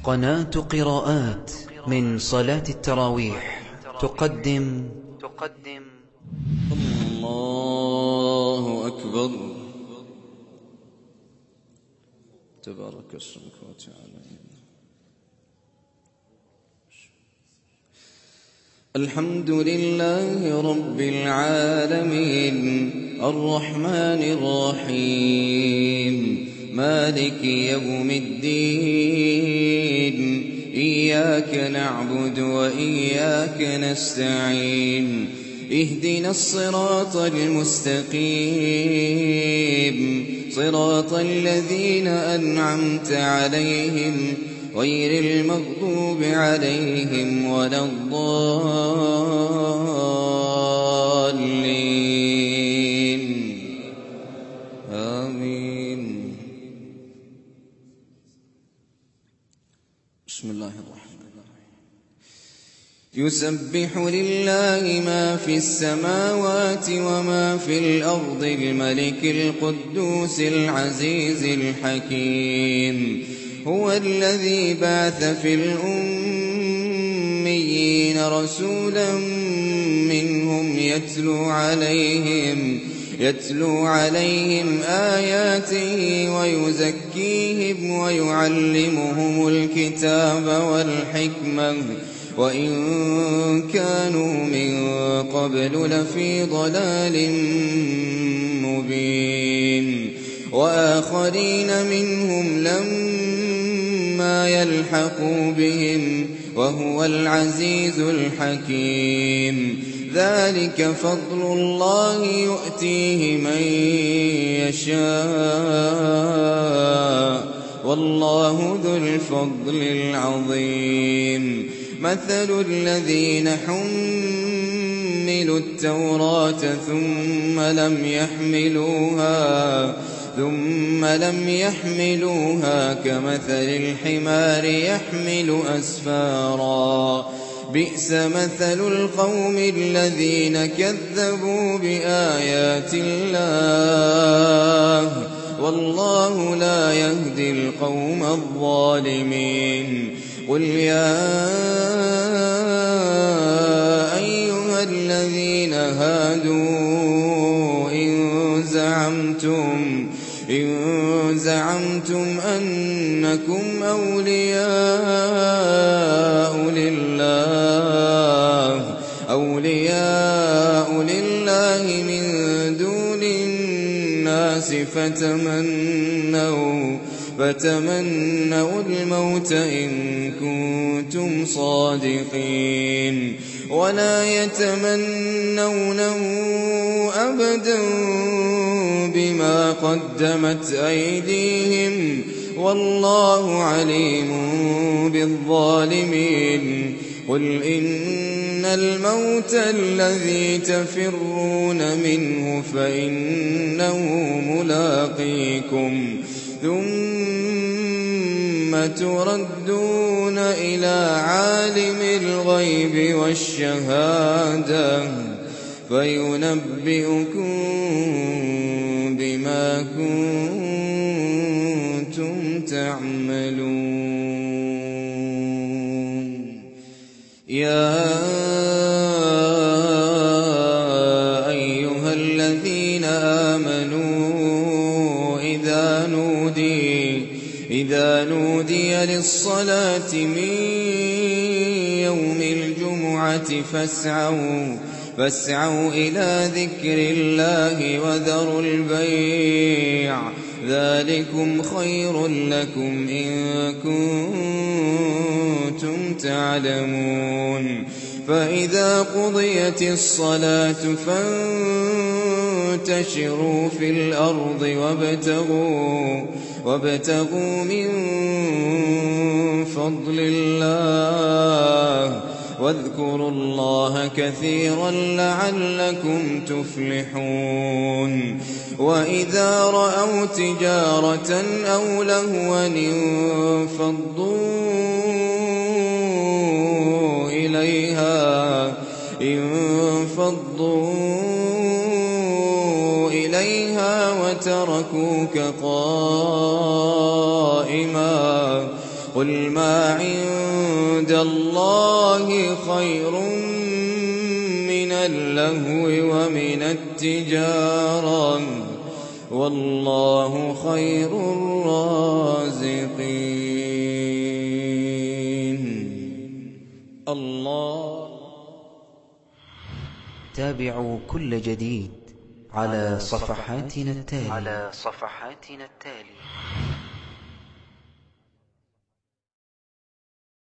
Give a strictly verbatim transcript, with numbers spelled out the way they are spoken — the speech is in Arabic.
قناة قراءات من صلاة التراويح تقدم تقدم الله أكبر. تبارك اسمك وتعالى. الحمد لله رب العالمين الرحمن الرحيم مالك يوم الدين إياك نعبد وإياك نستعين اهدنا الصراط المستقيم صراط الذين أنعمت عليهم غير المغضوب عليهم ولا الضالين آمين. بسم الله الرحمن الرحيم. يسبح لله ما في السماوات وما في الأرض الملك القدوس العزيز الحكيم هو الذي بعث في الأميين رسولا منهم يتلو عليهم يتلو عليهم آياته ويزكيهم ويعلمهم الكتاب والحكمة وإن كانوا من قبل لفي ضلال مبين وآخرين منهم لما يلحقوا بهم وهو العزيز الحكيم ذلك فضل الله يؤتيه من يشاء والله ذو الفضل العظيم. مثل الذين حملوا التوراة ثم لم يحملوها ثم لم يحملوها كمثل الحمار يحمل أسفارا بئس مثل القوم الذين كذبوا بآيات الله والله لا يهدي القوم الظالمين. قل يا أيها الذين هادوا إن زعمتم إن زعمتم أنكم أولياء لله أولياء لله من دون الناس فتمنوا فتمنوا الموت إن كنتم صادقين ولا يتمنونه أبدا بما قدمت أيديهم والله عليم بالظالمين. قل إن الموت الذي تفرون منه فإنه ملاقيكم ثم تردون إلى عالم الغيب والشهادة فينبئكم بما كنتم تعملون. يا أيها الذين آمنوا إذا نودي إذا نودي للصلاة من يوم الجمعة فاسعوا فاسعوا إلى ذكر الله وذروا البيع ذلكم خير لكم إن كنتم تعلمون. فإذا قضيت الصلاة فانتشروا في الأرض وابتغوا وابتغوا من فضل الله واذكروا الله كثيرا لعلكم تفلحون. وإذا رأوا تجارة أو لهوا انفضوا إليها انفضوا إليها وتركوك قائما قل ما عند الله خير من اللهو ومن التجارة والله خير الرازقين. الله. تابعوا كل جديد على صفحاتنا التالية على صفحاتنا التالية.